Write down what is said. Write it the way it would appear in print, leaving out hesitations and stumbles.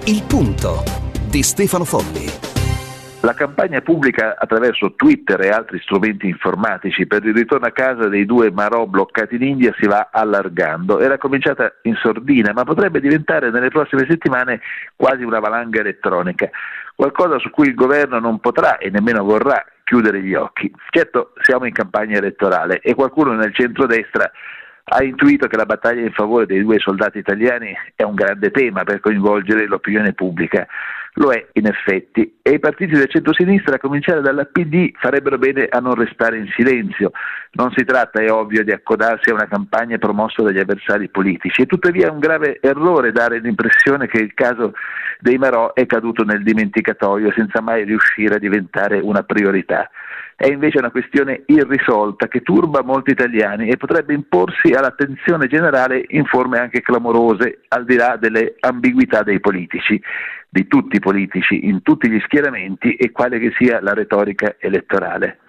Il punto di Stefano Folli. La campagna pubblica attraverso Twitter e altri strumenti informatici per il ritorno a casa dei due Marò bloccati in India si va allargando. Era cominciata in sordina, ma potrebbe diventare nelle prossime settimane quasi una valanga elettronica, qualcosa su cui il governo non potrà e nemmeno vorrà chiudere gli occhi. Certo, siamo in campagna elettorale e qualcuno nel centrodestra ha intuito che la battaglia in favore dei due soldati italiani è un grande tema per coinvolgere l'opinione pubblica. Lo è in effetti, e i partiti del centro-sinistra, a cominciare dalla PD, farebbero bene a non restare in silenzio. Non si tratta, è ovvio, di accodarsi a una campagna promossa dagli avversari politici, e tuttavia è un grave errore dare l'impressione che il caso dei Marò è caduto nel dimenticatoio senza mai riuscire a diventare una priorità. È invece una questione irrisolta che turba molti italiani e potrebbe imporsi all'attenzione generale in forme anche clamorose, al di là delle ambiguità dei politici, di tutti i politici, in tutti gli schieramenti e quale che sia la retorica elettorale.